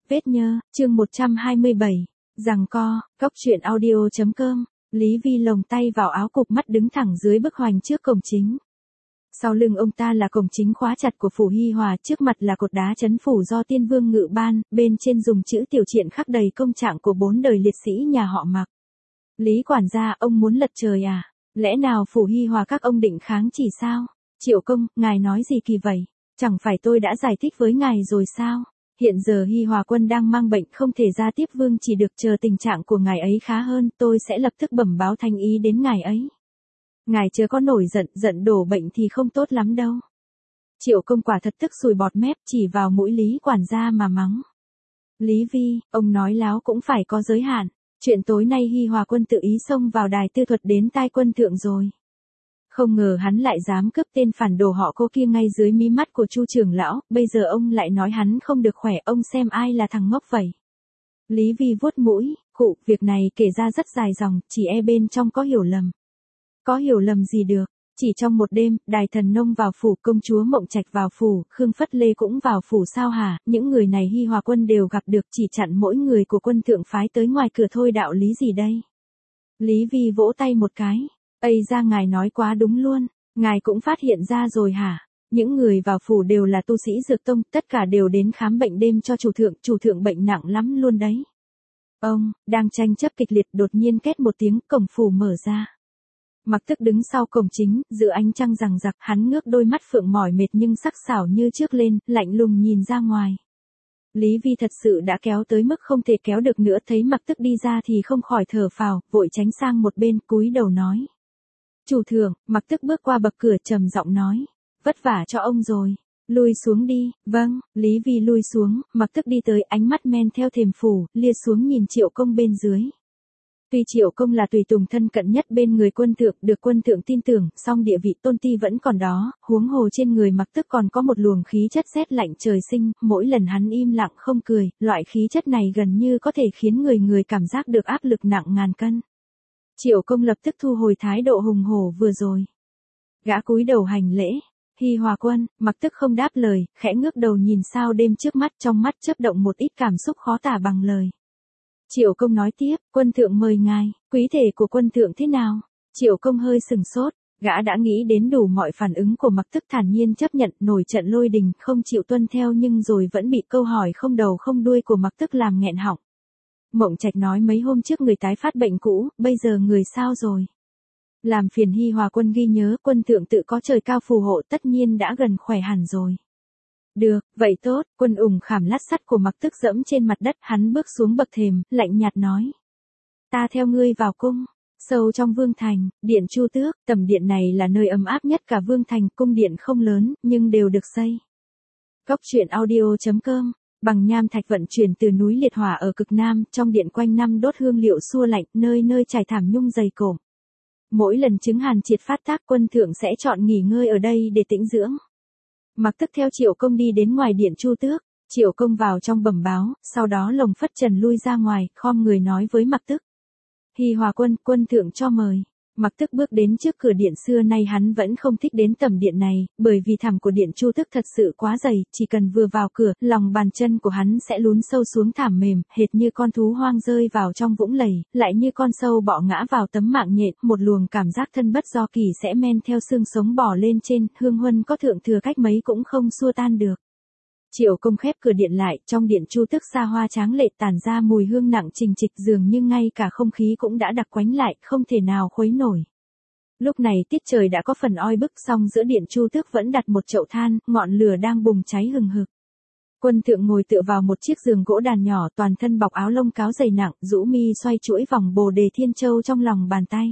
Vết nhơ, chương 127. Giằng co, cóc truyện audio.com. Lý Vi lồng tay vào áo cụp mắt đứng thẳng dưới bức hoành trước cổng chính. Sau lưng ông ta là cổng chính khóa chặt của phủ Hi Hòa, trước mặt là cột đá trấn phủ do Tiên Vương ngự ban, bên trên dùng chữ tiểu triện khắc đầy công trạng của 4 đời liệt sĩ nhà họ Mạc. Lý quản gia, ông muốn lật trời à? Lẽ nào phủ Hi Hòa các ông định kháng chỉ sao? Triệu công, ngài nói gì kỳ vậy? Chẳng phải tôi đã giải thích với ngài rồi sao? Hiện giờ Hi Hòa quân đang mang bệnh không thể ra tiếp vương, chỉ được chờ tình trạng của ngài ấy khá hơn, tôi sẽ lập tức bẩm báo thanh ý đến ngài ấy. Ngài chớ có nổi giận đổ bệnh thì không tốt lắm đâu. Triệu công quả thật tức sùi bọt mép, chỉ vào mũi Lý quản gia mà mắng. Lý Vi, ông nói láo cũng phải có giới hạn. Chuyện tối nay Hi Hòa quân tự ý xông vào đài tư thuật đến tai quân thượng rồi. Không ngờ hắn lại dám cướp tên phản đồ họ Cô kia ngay dưới mí mắt của Chu trưởng lão, bây giờ ông lại nói hắn không được khỏe, ông xem ai là thằng ngốc vậy. Lý Vi vuốt mũi, khụ, việc này kể ra rất dài dòng, chỉ e bên trong có hiểu lầm. Có hiểu lầm gì được, chỉ trong một đêm, Đài Thần Nông vào phủ, công chúa Mộng Trạch vào phủ, Khương Phất Lê cũng vào phủ sao hả, những người này Hi Hòa quân đều gặp được, chỉ chặn mỗi người của quân thượng phái tới ngoài cửa thôi, đạo lý gì đây? Lý Vi vỗ tay một cái. Ây ra, ngài nói quá đúng luôn, ngài cũng phát hiện ra rồi hả? Những người vào phủ đều là tu sĩ dược tông, tất cả đều đến khám bệnh đêm cho chủ thượng bệnh nặng lắm luôn đấy. Ông, đang tranh chấp kịch liệt, đột nhiên két một tiếng, cổng phủ mở ra. Mặc Tức đứng sau cổng chính, giữa ánh trăng rằng rặc, hắn ngước đôi mắt phượng mỏi mệt nhưng sắc sảo như trước lên, lạnh lùng nhìn ra ngoài. Lý Vi thật sự đã kéo tới mức không thể kéo được nữa, thấy Mặc Tức đi ra thì không khỏi thở phào, vội tránh sang một bên, cúi đầu nói. Chủ thượng. Mặc Tức bước qua bậc cửa trầm giọng nói. Vất vả cho ông rồi. Lui xuống đi. Vâng. Lý Vi lui xuống, Mặc Tức đi tới, ánh mắt men theo thềm phủ, lia xuống nhìn Triệu công bên dưới. Tuy Triệu công là tùy tùng thân cận nhất bên người quân thượng, được quân thượng tin tưởng, song địa vị tôn ti vẫn còn đó, huống hồ trên người Mặc Tức còn có một luồng khí chất rét lạnh trời sinh, mỗi lần hắn im lặng không cười, loại khí chất này gần như có thể khiến người cảm giác được áp lực nặng ngàn cân. Triệu công lập tức thu hồi thái độ hùng hổ vừa rồi. Gã cúi đầu hành lễ. Hi Hòa quân. Mặc Tức không đáp lời, khẽ ngước đầu nhìn sao đêm trước mắt, trong mắt chớp động một ít cảm xúc khó tả bằng lời. Triệu công nói tiếp, quân thượng mời ngài, quý thể của quân thượng thế nào? Triệu công hơi sừng sốt, gã đã nghĩ đến đủ mọi phản ứng của Mặc Tức, thản nhiên chấp nhận, nổi trận lôi đình, không chịu tuân theo, nhưng rồi vẫn bị câu hỏi không đầu không đuôi của Mặc Tức làm nghẹn họng. Mộng Trạch nói mấy hôm trước người tái phát bệnh cũ, bây giờ người sao rồi? Làm phiền Hi Hòa quân ghi nhớ, quân thượng tự có trời cao phù hộ, tất nhiên đã gần khỏe hẳn rồi. Được, vậy tốt. Quân ủng khảm lát sắt của Mặc Tức dẫm trên mặt đất, hắn bước xuống bậc thềm, lạnh nhạt nói. Ta theo ngươi vào cung. Sâu trong vương thành, điện Chu Tước, tầm điện này là nơi ấm áp nhất cả vương thành, cung điện không lớn, nhưng đều được xây. Cóc truyện audio.com. Bằng nham thạch vận chuyển từ núi liệt hỏa ở cực nam, trong điện quanh năm đốt hương liệu xua lạnh, nơi nơi trải thảm nhung dày cộm. Mỗi lần chứng hàn triệt phát tác, quân thượng sẽ chọn nghỉ ngơi ở đây để tĩnh dưỡng. Mặc Tức theo Triệu công đi đến ngoài điện Chu Tước. Triệu công vào trong bẩm báo, sau đó lồng phất trần lui ra ngoài, khom người nói với Mặc Tức. Hi Hòa quân, quân thượng cho mời. Mặc Tức bước đến trước cửa điện, xưa nay hắn vẫn không thích đến tầm điện này, bởi vì thảm của điện Chu Tước thật sự quá dày, chỉ cần vừa vào cửa, lòng bàn chân của hắn sẽ lún sâu xuống thảm mềm, hệt như con thú hoang rơi vào trong vũng lầy, lại như con sâu bọ ngã vào tấm mạng nhện, một luồng cảm giác thân bất do kỳ sẽ men theo xương sống bò lên trên, hương huân có thượng thừa cách mấy cũng không xua tan được. Triệu công khép cửa điện lại, trong điện Chu Tước xa hoa tráng lệ tản ra mùi hương nặng trình trịch, dường như ngay cả không khí cũng đã đặc quánh lại, không thể nào khuấy nổi. Lúc này tiết trời đã có phần oi bức, song giữa điện Chu Tước vẫn đặt một chậu than, ngọn lửa đang bùng cháy hừng hực. Quân thượng ngồi tựa vào một chiếc giường gỗ đàn nhỏ, toàn thân bọc áo lông cáo dày nặng, rũ mi xoay chuỗi vòng bồ đề thiên châu trong lòng bàn tay.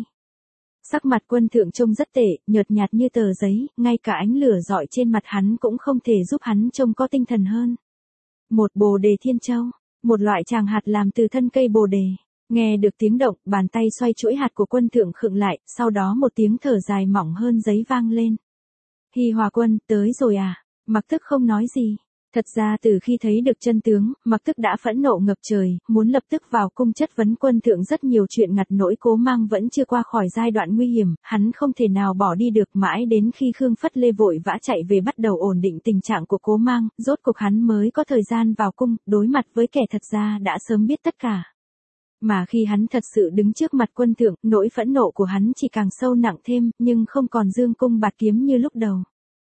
Sắc mặt quân thượng trông rất tệ, nhợt nhạt như tờ giấy, ngay cả ánh lửa rọi trên mặt hắn cũng không thể giúp hắn trông có tinh thần hơn. Một bồ đề thiên châu, một loại tràng hạt làm từ thân cây bồ đề. Nghe được tiếng động, bàn tay xoay chuỗi hạt của quân thượng khựng lại, sau đó một tiếng thở dài mỏng hơn giấy vang lên. Hi Hòa quân, tới rồi à? Mặc Tức không nói gì. Thật ra từ khi thấy được chân tướng, Mặc Tức đã phẫn nộ ngập trời, muốn lập tức vào cung chất vấn Quân Thượng rất nhiều chuyện ngặt nỗi Cố Mang vẫn chưa qua khỏi giai đoạn nguy hiểm, hắn không thể nào bỏ đi được mãi đến khi Khương Phất Lê vội vã chạy về bắt đầu ổn định tình trạng của Cố Mang, rốt cuộc hắn mới có thời gian vào cung, đối mặt với kẻ thật ra đã sớm biết tất cả. Mà khi hắn thật sự đứng trước mặt Quân Thượng, nỗi phẫn nộ của hắn chỉ càng sâu nặng thêm, nhưng không còn dương cung bạt kiếm như lúc đầu.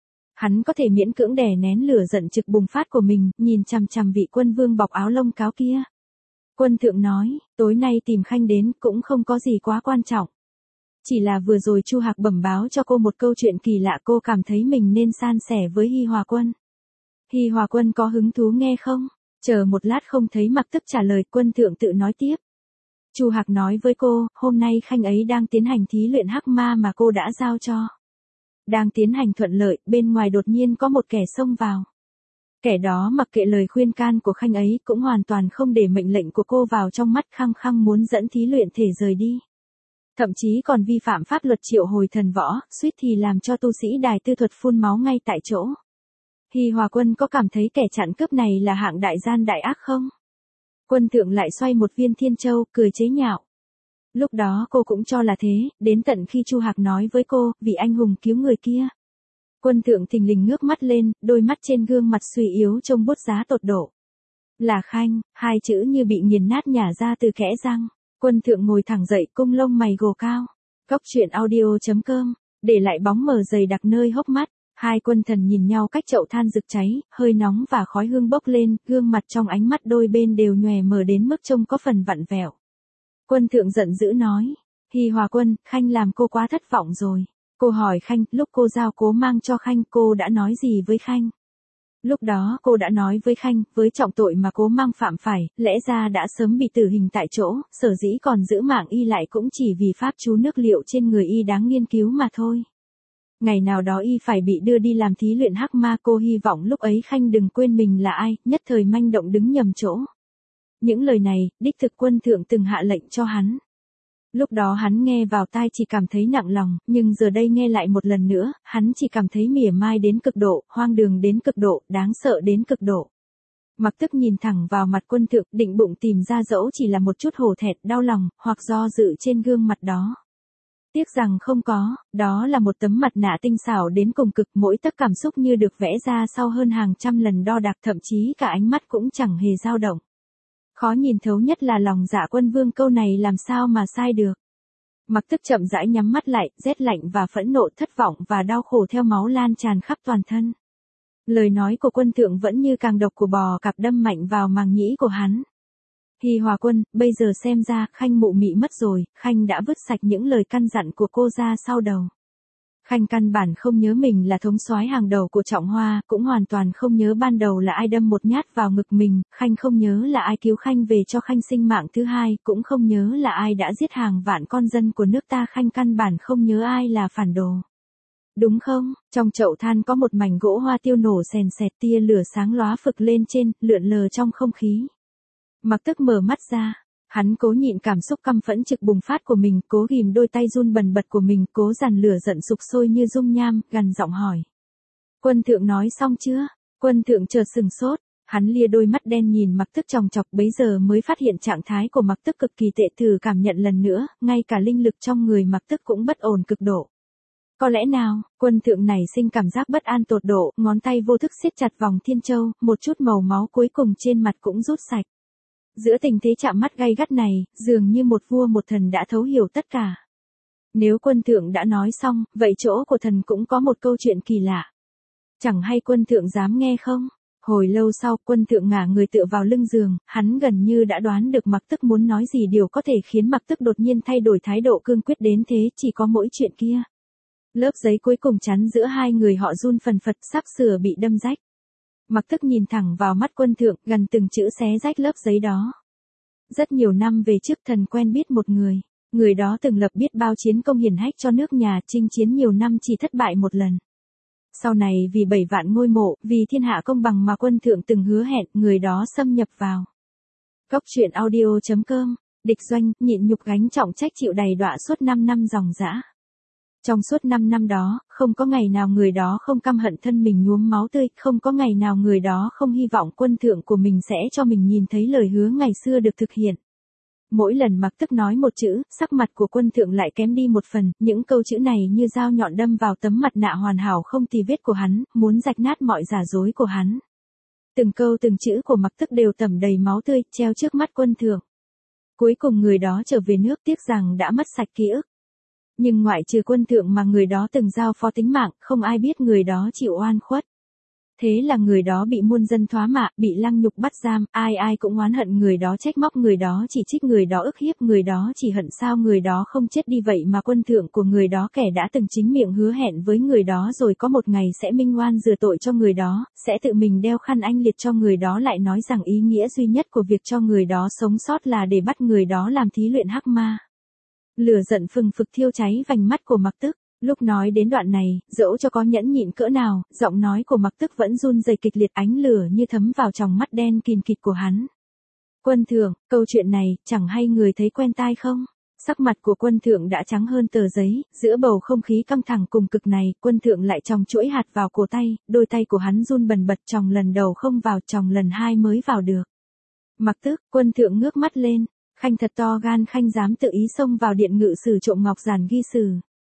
Hắn có thể miễn cưỡng đè nén lửa giận trực bùng phát của mình, nhìn chằm chằm vị quân vương bọc áo lông cáo kia. Quân Thượng nói, tối nay tìm Khanh đến cũng không có gì quá quan trọng. Chỉ là vừa rồi Chu Hạc bẩm báo cho cô một câu chuyện kỳ lạ, cô cảm thấy mình nên san sẻ với Hi Hòa Quân. Hi Hòa Quân có hứng thú nghe không? Chờ một lát không thấy Mặc Tức trả lời, Quân Thượng tự nói tiếp. Chu Hạc nói với cô, hôm nay Khanh ấy đang tiến hành thí luyện hắc ma mà cô đã giao cho. Đang tiến hành thuận lợi, bên ngoài đột nhiên có một kẻ xông vào. Kẻ đó mặc kệ lời khuyên can của Khanh ấy, cũng hoàn toàn không để mệnh lệnh của cô vào trong mắt, khăng khăng muốn dẫn thí luyện thể rời đi. Thậm chí còn vi phạm pháp luật triệu hồi thần võ, suýt thì làm cho tu sĩ đài tư thuật phun máu ngay tại chỗ. Hi Hòa Quân có cảm thấy kẻ chặn cướp này là hạng đại gian đại ác không? Quân Thượng lại xoay một viên thiên châu, cười chế nhạo. Lúc đó cô cũng cho là thế, đến tận khi Chu Hạc nói với cô, vì anh hùng cứu người kia. Quân Thượng thình lình ngước mắt lên, đôi mắt trên gương mặt suy yếu trông bút giá tột độ. Là Khanh, hai chữ như bị nghiền nát nhả ra từ kẽ răng. Quân Thượng ngồi thẳng dậy, cung lông mày gồ cao. Cốc truyện audio.com, để lại bóng mờ dày đặc nơi hốc mắt. Hai quân thần nhìn nhau cách chậu than rực cháy, hơi nóng và khói hương bốc lên, gương mặt trong ánh mắt đôi bên đều nhòe mờ đến mức trông có phần vặn vẹo. Quân Thượng giận dữ nói, Hi Hòa Quân, Khanh làm cô quá thất vọng rồi. Cô hỏi Khanh, lúc cô giao Cố Mang cho Khanh, cô đã nói gì với Khanh? Lúc đó cô đã nói với Khanh, với trọng tội mà Cố Mang phạm phải, lẽ ra đã sớm bị tử hình tại chỗ, sở dĩ còn giữ mạng y lại cũng chỉ vì pháp chú nước liệu trên người y đáng nghiên cứu mà thôi. Ngày nào đó y phải bị đưa đi làm thí luyện hắc ma, cô hy vọng lúc ấy Khanh đừng quên mình là ai, nhất thời manh động đứng nhầm chỗ. Những lời này, đích thực Quân Thượng từng hạ lệnh cho hắn. Lúc đó hắn nghe vào tai chỉ cảm thấy nặng lòng, nhưng giờ đây nghe lại một lần nữa, hắn chỉ cảm thấy mỉa mai đến cực độ, hoang đường đến cực độ, đáng sợ đến cực độ. Mặc Tức nhìn thẳng vào mặt Quân Thượng, định bụng tìm ra dẫu chỉ là một chút hổ thẹn, đau lòng, hoặc do dự trên gương mặt đó. Tiếc rằng không có, đó là một tấm mặt nạ tinh xảo đến cùng cực, mỗi tấc cảm xúc như được vẽ ra sau hơn hàng trăm lần đo đạc, thậm chí cả ánh mắt cũng chẳng hề dao động. Khó nhìn thấu nhất là lòng dạ Quân Vương, câu này làm sao mà sai được. Mặc Tức chậm rãi nhắm mắt lại, rét lạnh và phẫn nộ, thất vọng và đau khổ theo máu lan tràn khắp toàn thân. Lời nói của Quân Thượng vẫn như càng độc của bò cạp đâm mạnh vào màng nhĩ của hắn. Hi Hòa Quân, bây giờ xem ra Khanh mụ mị mất rồi, Khanh đã vứt sạch những lời căn dặn của cô ra sau đầu. Khanh căn bản không nhớ mình là thống soái hàng đầu của Trọng Hoa, cũng hoàn toàn không nhớ ban đầu là ai đâm một nhát vào ngực mình, Khanh không nhớ là ai cứu Khanh về cho Khanh sinh mạng thứ hai, cũng không nhớ là ai đã giết hàng vạn con dân của nước ta, Khanh căn bản không nhớ ai là phản đồ. Đúng không? Trong chậu than có một mảnh gỗ hoa tiêu nổ sèn sẹt, tia lửa sáng lóa phực lên trên, lượn lờ trong không khí. Mặc Tức mở mắt ra. Hắn cố nhịn cảm xúc căm phẫn trực bùng phát của mình, cố ghìm đôi tay run bần bật của mình, cố dằn lửa giận sục sôi như dung nham, gằn giọng hỏi. Quân Thượng nói xong chưa? Quân Thượng chợt sừng sốt, hắn lia đôi mắt đen nhìn Mặc Tức chòng chọc, bấy giờ mới phát hiện trạng thái của Mặc Tức cực kỳ tệ, thử cảm nhận lần nữa, ngay cả linh lực trong người Mặc Tức cũng bất ổn cực độ. Có lẽ nào, Quân Thượng nảy sinh cảm giác bất an tột độ, ngón tay vô thức siết chặt vòng thiên châu, một chút màu máu cuối cùng trên mặt cũng rút sạch. Giữa tình thế chạm mắt gay gắt này, dường như một vua một thần đã thấu hiểu tất cả. Nếu Quân Thượng đã nói xong, vậy chỗ của thần cũng có một câu chuyện kỳ lạ. Chẳng hay Quân Thượng dám nghe không? Hồi lâu sau, Quân Thượng ngả người tựa vào lưng giường, hắn gần như đã đoán được Mặc Tức muốn nói gì, điều có thể khiến Mặc Tức đột nhiên thay đổi thái độ cương quyết đến thế chỉ có mỗi chuyện kia. Lớp giấy cuối cùng chắn giữa hai người họ run phần phật, sắp sửa bị đâm rách. Mặc Tức nhìn thẳng vào mắt Quân Thượng, gần từng chữ xé rách lớp giấy đó. Rất nhiều năm về trước, thần quen biết một người. Người đó từng lập biết bao chiến công hiển hách cho nước nhà, chinh chiến nhiều năm chỉ thất bại một lần. Sau này vì 7 vạn ngôi mộ, vì thiên hạ công bằng mà Quân Thượng từng hứa hẹn, người đó xâm nhập vào. Cốc truyện audio.com, địch doanh, nhịn nhục gánh trọng trách chịu đầy đọa suốt 5 năm dòng dã. Trong suốt 5 năm đó, không có ngày nào người đó không căm hận thân mình nhuốm máu tươi, không có ngày nào người đó không hy vọng quân thượng của mình sẽ cho mình nhìn thấy lời hứa ngày xưa được thực hiện. Mỗi lần Mặc Tức nói một chữ, sắc mặt của quân thượng lại kém đi một phần, những câu chữ này như dao nhọn đâm vào tấm mặt nạ hoàn hảo không tì vết của hắn, muốn rạch nát mọi giả dối của hắn. Từng câu từng chữ của Mặc Tức đều tẩm đầy máu tươi, treo trước mắt quân thượng. Cuối cùng người đó trở về nước, tiếc rằng đã mất sạch ký ức. Nhưng ngoại trừ quân thượng mà người đó từng giao phó tính mạng, không ai biết người đó chịu oan khuất. Thế là người đó bị muôn dân thoá mạ, bị lăng nhục bắt giam, ai ai cũng oán hận người đó, trách móc người đó, chỉ trích người đó, ức hiếp người đó, chỉ hận sao người đó không chết đi. Vậy mà quân thượng của người đó, kẻ đã từng chính miệng hứa hẹn với người đó rồi có một ngày sẽ minh oan rửa tội cho người đó, sẽ tự mình đeo khăn anh liệt cho người đó, lại nói rằng ý nghĩa duy nhất của việc cho người đó sống sót là để bắt người đó làm thí luyện hắc ma. Lửa giận phừng phực thiêu cháy vành mắt của Mặc Tức. Lúc nói đến đoạn này, dẫu cho có nhẫn nhịn cỡ nào, giọng nói của Mặc Tức vẫn run rẩy kịch liệt, ánh lửa như thấm vào tròng mắt đen kìm kịt của hắn. Quân thượng, câu chuyện này, chẳng hay người thấy quen tai không? Sắc mặt của quân thượng đã trắng hơn tờ giấy, giữa bầu không khí căng thẳng cùng cực này, quân thượng lại chòng chuỗi hạt vào cổ tay, đôi tay của hắn run bần bật, chòng lần đầu không vào, chòng lần hai mới vào được. Mặc Tức, quân thượng ngước mắt lên, Khanh thật to gan, Khanh dám tự ý xông vào điện ngự sử trộm ngọc giản ghi sử.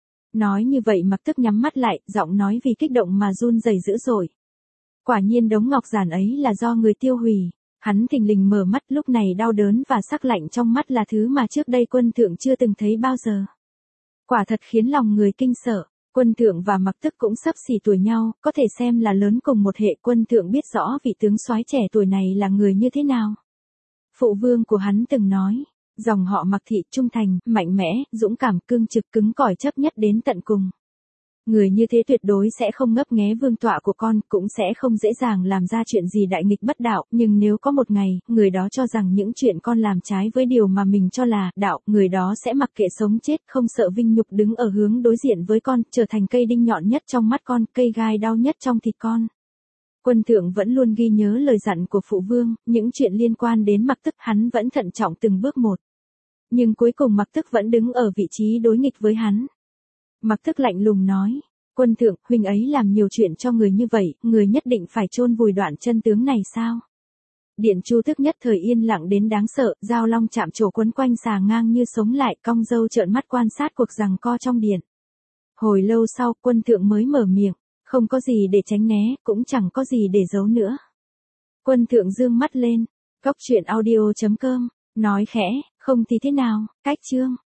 Nói như vậy Mặc Tức nhắm mắt lại, giọng nói vì kích động mà run rẩy dữ dội. Quả nhiên đống ngọc giản ấy là do người tiêu hủy. Hắn thình lình mở mắt, lúc này đau đớn và sắc lạnh trong mắt là thứ mà trước đây quân thượng chưa từng thấy bao giờ. Quả thật khiến lòng người kinh sợ. Quân thượng và Mặc Tức cũng xấp xỉ tuổi nhau, có thể xem là lớn cùng một hệ. Quân thượng biết rõ vị tướng soái trẻ tuổi này là người như thế nào. Phụ vương của hắn từng nói, dòng họ Mặc thị trung thành, mạnh mẽ, dũng cảm, cương trực, cứng cỏi, chấp nhất đến tận cùng. Người như thế tuyệt đối sẽ không ngấp nghé vương tọa của con, cũng sẽ không dễ dàng làm ra chuyện gì đại nghịch bất đạo, nhưng nếu có một ngày, người đó cho rằng những chuyện con làm trái với điều mà mình cho là đạo, người đó sẽ mặc kệ sống chết, không sợ vinh nhục, đứng ở hướng đối diện với con, trở thành cây đinh nhọn nhất trong mắt con, cây gai đau nhất trong thịt con. Quân thượng vẫn luôn ghi nhớ lời dặn của phụ vương, những chuyện liên quan đến Mặc Tức hắn vẫn thận trọng từng bước một. Nhưng cuối cùng Mặc Tức vẫn đứng ở vị trí đối nghịch với hắn. Mặc Tức lạnh lùng nói, quân thượng, huynh ấy làm nhiều chuyện cho người như vậy, người nhất định phải chôn vùi đoạn chân tướng này sao? Điện Chu Tước nhất thời yên lặng đến đáng sợ, dao long chạm trổ quấn quanh xà ngang như sống lại, cong râu trợn mắt quan sát cuộc giằng co trong điện. Hồi lâu sau, quân thượng mới mở miệng, không có gì để tránh né, cũng chẳng có gì để giấu nữa. Quân thượng dương mắt lên, góc truyện audio.com, nói khẽ, không thì thế nào, cách chương.